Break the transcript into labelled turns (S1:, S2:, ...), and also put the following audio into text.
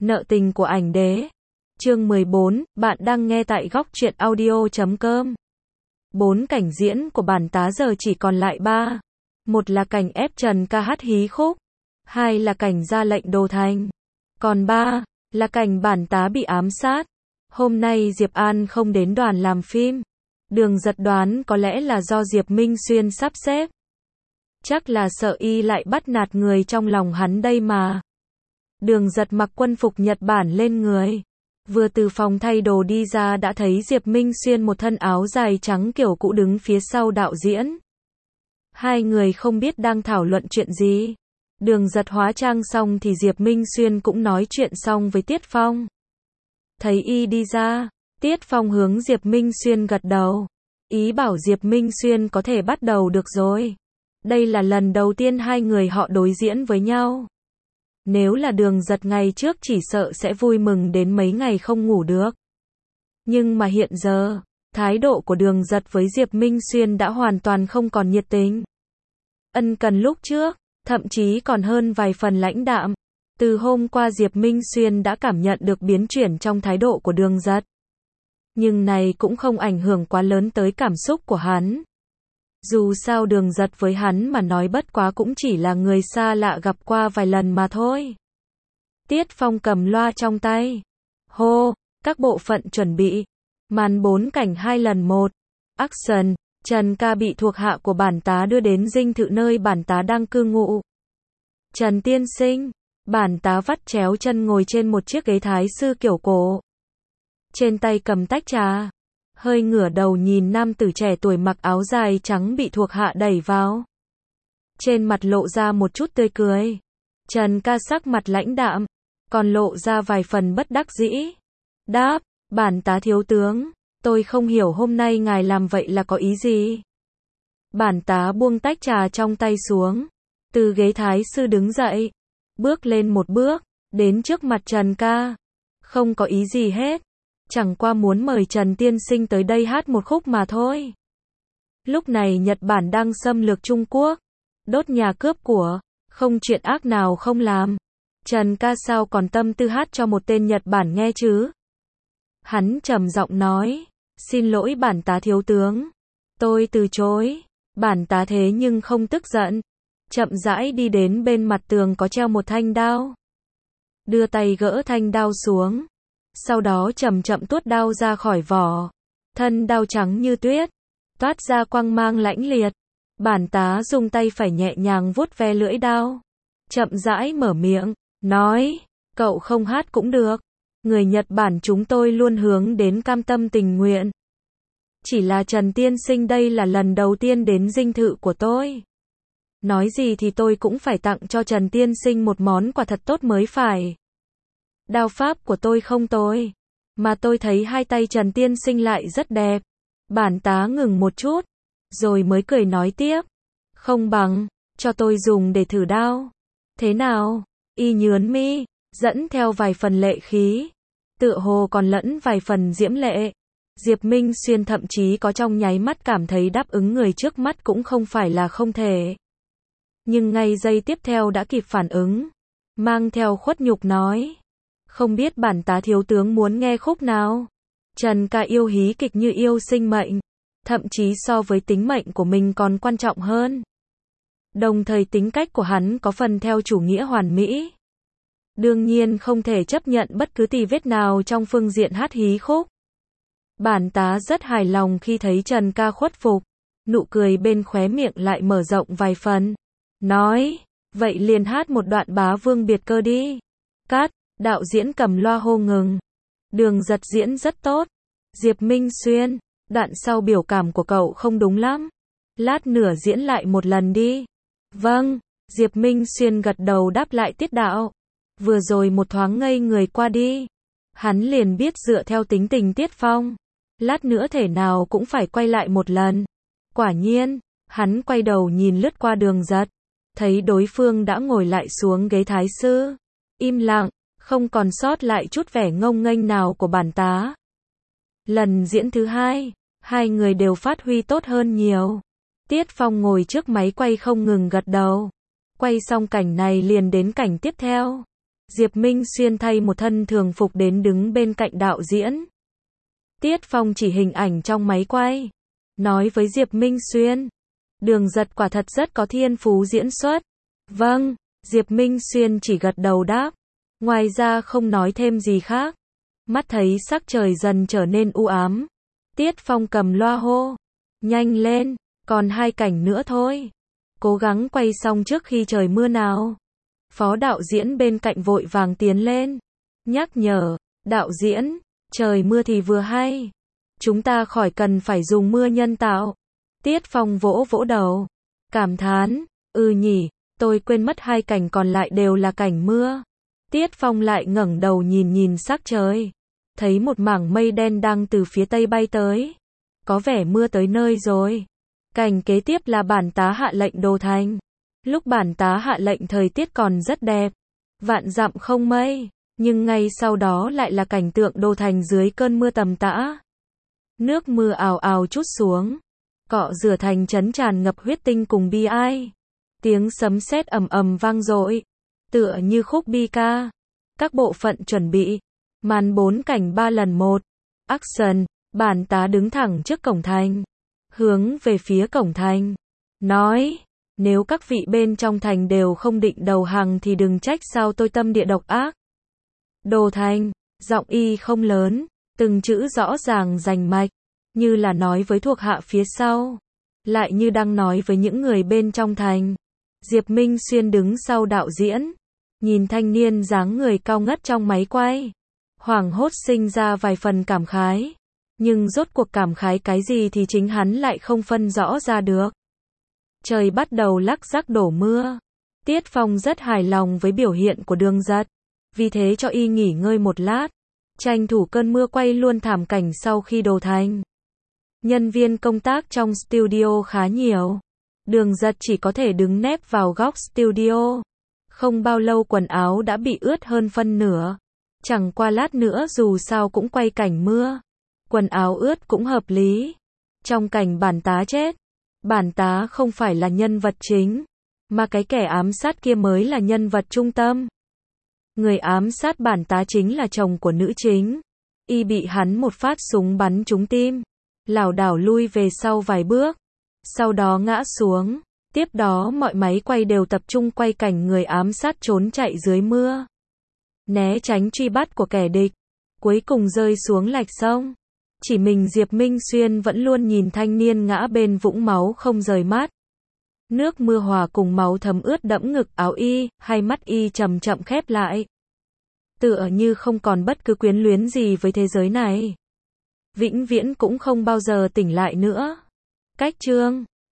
S1: Nợ tình của ảnh đế. Chương 14, bạn đang nghe tại góc truyện audio.com. 4 cảnh diễn của bản tá giờ chỉ còn lại 3. Một là cảnh ép Trần ca hát hí khúc. 2 là cảnh ra lệnh đồ thành. Còn 3 là cảnh bản tá bị ám sát. Hôm nay Diệp An không đến đoàn làm phim. Đường Giật đoán có lẽ là do Diệp Minh Xuyên sắp xếp. Chắc là sợ y lại bắt nạt người trong lòng hắn đây mà. Đường Giật mặc quân phục Nhật Bản lên người. Vừa từ phòng thay đồ đi ra đã thấy Diệp Minh Xuyên một thân áo dài trắng kiểu cũ đứng phía sau đạo diễn. Hai người không biết đang thảo luận chuyện gì. Đường Giật hóa trang xong thì Diệp Minh Xuyên cũng nói chuyện xong với Tiết Phong. Thấy y đi ra, Tiết Phong hướng Diệp Minh Xuyên gật đầu. Ý bảo Diệp Minh Xuyên có thể bắt đầu được rồi. Đây là lần đầu tiên hai người họ đối diễn với nhau. Nếu là Đường Giật ngày trước chỉ sợ sẽ vui mừng đến mấy ngày không ngủ được. Nhưng mà hiện giờ, thái độ của Đường Giật với Diệp Minh Xuyên đã hoàn toàn không còn nhiệt tình. Ân cần lúc trước, thậm chí còn hơn vài phần lãnh đạm. Từ hôm qua Diệp Minh Xuyên đã cảm nhận được biến chuyển trong thái độ của Đường Giật. Nhưng này cũng không ảnh hưởng quá lớn tới cảm xúc của hắn. Dù sao Đường Giật với hắn mà nói bất quá cũng chỉ là người xa lạ gặp qua vài lần mà thôi. Tiết Phong cầm loa trong tay. Hô, các bộ phận chuẩn bị. Màn 4 cảnh 2 lần 1. Action, Trần ca bị thuộc hạ của bản tá đưa đến dinh thự nơi bản tá đang cư ngụ. Trần tiên sinh, bản tá vắt chéo chân ngồi trên một chiếc ghế thái sư kiểu cổ. Trên tay cầm tách trà. Hơi ngửa đầu nhìn nam tử trẻ tuổi mặc áo dài trắng bị thuộc hạ đẩy vào. Trên mặt lộ ra một chút tươi cười. Trần ca sắc mặt lãnh đạm, còn lộ ra vài phần bất đắc dĩ. Đáp, bản tá thiếu tướng, tôi không hiểu hôm nay ngài làm vậy là có ý gì. Bản tá buông tách trà trong tay xuống. Từ ghế thái sư đứng dậy. Bước lên một bước, đến trước mặt Trần ca. Không có ý gì hết. Chẳng qua muốn mời Trần tiên sinh tới đây hát một khúc mà thôi. Lúc này Nhật Bản đang xâm lược Trung Quốc, đốt nhà cướp của, không chuyện ác nào không làm. Trần ca sao còn tâm tư hát cho một tên Nhật Bản nghe chứ? Hắn trầm giọng nói, xin lỗi bản tá thiếu tướng. Tôi từ chối. Bản tá thế nhưng không tức giận. Chậm rãi đi đến bên mặt tường có treo một thanh đao. Đưa tay gỡ thanh đao xuống. Sau đó chậm chậm tuốt đao ra khỏi vỏ. Thân đao trắng như tuyết, toát ra quang mang lãnh liệt. Bản tá dùng tay phải nhẹ nhàng vuốt ve lưỡi đao. Chậm rãi mở miệng, nói, cậu không hát cũng được. Người Nhật Bản chúng tôi luôn hướng đến cam tâm tình nguyện. Chỉ là Trần tiên sinh đây là lần đầu tiên đến dinh thự của tôi. Nói gì thì tôi cũng phải tặng cho Trần tiên sinh một món quà thật tốt mới phải. Đao pháp của tôi không tồi, mà tôi thấy hai tay Trần tiên sinh lại rất đẹp. Bản tá ngừng một chút, rồi mới cười nói tiếp. Không bằng, cho tôi dùng để thử đao. Thế nào? Y nhướn mi, dẫn theo vài phần lệ khí. Tựa hồ còn lẫn vài phần diễm lệ. Diệp Minh Xuyên thậm chí có trong nháy mắt cảm thấy đáp ứng người trước mắt cũng không phải là không thể. Nhưng ngay giây tiếp theo đã kịp phản ứng. Mang theo khuất nhục nói. Không biết bản tá thiếu tướng muốn nghe khúc nào? Trần ca yêu hí kịch như yêu sinh mệnh. Thậm chí so với tính mệnh của mình còn quan trọng hơn. Đồng thời tính cách của hắn có phần theo chủ nghĩa hoàn mỹ. Đương nhiên không thể chấp nhận bất cứ tì vết nào trong phương diện hát hí khúc. Bản tá rất hài lòng khi thấy Trần ca khuất phục. Nụ cười bên khóe miệng lại mở rộng vài phần. Nói, vậy liền hát một đoạn Bá Vương Biệt Cơ đi. Cắt. Đạo diễn cầm loa hô ngừng. Đường Giật diễn rất tốt. Diệp Minh Xuyên, đoạn sau biểu cảm của cậu không đúng lắm. Lát nữa diễn lại một lần đi. Vâng, Diệp Minh Xuyên gật đầu đáp lại tiết đạo. Vừa rồi một thoáng ngây người qua đi. Hắn liền biết dựa theo tính tình Tiết Phong. Lát nữa thể nào cũng phải quay lại một lần. Quả nhiên, hắn quay đầu nhìn lướt qua Đường Giật. Thấy đối phương đã ngồi lại xuống ghế thái sư. Im lặng. Không còn sót lại chút vẻ ngông nghênh nào của bản tá. Lần diễn thứ hai, hai người đều phát huy tốt hơn nhiều. Tiết Phong ngồi trước máy quay không ngừng gật đầu. Quay xong cảnh này liền đến cảnh tiếp theo. Diệp Minh Xuyên thay một thân thường phục đến đứng bên cạnh đạo diễn. Tiết Phong chỉ hình ảnh trong máy quay. Nói với Diệp Minh Xuyên. Đường Giật quả thật rất có thiên phú diễn xuất. Vâng, Diệp Minh Xuyên chỉ gật đầu đáp. Ngoài ra không nói thêm gì khác. Mắt thấy sắc trời dần trở nên u ám. Tiết Phong cầm loa hô. Nhanh lên, còn 2 cảnh nữa thôi. Cố gắng quay xong trước khi trời mưa nào. Phó đạo diễn bên cạnh vội vàng tiến lên. Nhắc nhở, đạo diễn, trời mưa thì vừa hay. Chúng ta khỏi cần phải dùng mưa nhân tạo. Tiết Phong vỗ vỗ đầu. Cảm thán, nhỉ, tôi quên mất 2 cảnh còn lại đều là cảnh mưa. Tiết Phong lại ngẩng đầu nhìn sắc trời. Thấy một mảng mây đen đang từ phía tây bay tới. Có vẻ mưa tới nơi rồi. Cảnh kế tiếp là bản tá hạ lệnh Đồ Thành. Lúc bản tá hạ lệnh thời tiết còn rất đẹp. Vạn dặm không mây. Nhưng ngay sau đó lại là cảnh tượng Đồ Thành dưới cơn mưa tầm tã. Nước mưa ào ào trút xuống. Cọ rửa thành trấn tràn ngập huyết tinh cùng bi ai. Tiếng sấm sét ầm ầm vang dội. Tựa như khúc bi ca. Các bộ phận chuẩn bị. Màn 4 cảnh 3 lần 1. Action. Bản tá đứng thẳng trước cổng thành. Hướng về phía cổng thành. Nói. Nếu các vị bên trong thành đều không định đầu hàng thì đừng trách sao tôi tâm địa độc ác. Đồ Thành. Giọng y không lớn. Từng chữ rõ ràng rành mạch. Như là nói với thuộc hạ phía sau. Lại như đang nói với những người bên trong thành. Diệp Minh Xuyên đứng sau đạo diễn. Nhìn thanh niên dáng người cao ngất trong máy quay. Hoảng hốt sinh ra vài phần cảm khái. Nhưng rốt cuộc cảm khái cái gì thì chính hắn lại không phân rõ ra được. Trời bắt đầu lắc rắc đổ mưa. Tiết Phong rất hài lòng với biểu hiện của Đường Giật. Vì thế cho y nghỉ ngơi một lát. Tranh thủ cơn mưa quay luôn thảm cảnh sau khi Đồ Thành. Nhân viên công tác trong studio khá nhiều. Đường Giật chỉ có thể đứng nép vào góc studio. Không bao lâu quần áo đã bị ướt hơn phân nửa. Chẳng qua lát nữa dù sao cũng quay cảnh mưa. Quần áo ướt cũng hợp lý. Trong cảnh bản tá chết. Bản tá không phải là nhân vật chính. Mà cái kẻ ám sát kia mới là nhân vật trung tâm. Người ám sát bản tá chính là chồng của nữ chính. Y bị hắn một phát súng bắn trúng tim. Lảo đảo lui về sau vài bước. Sau đó ngã xuống. Tiếp đó mọi máy quay đều tập trung quay cảnh người ám sát trốn chạy dưới mưa. Né tránh truy bắt của kẻ địch. Cuối cùng rơi xuống lạch sông. Chỉ mình Diệp Minh Xuyên vẫn luôn nhìn thanh niên ngã bên vũng máu không rời mắt. Nước mưa hòa cùng máu thấm ướt đẫm ngực áo y, hai mắt y chậm chậm khép lại. Tựa như không còn bất cứ quyến luyến gì với thế giới này. Vĩnh viễn cũng không bao giờ tỉnh lại nữa. Cách chương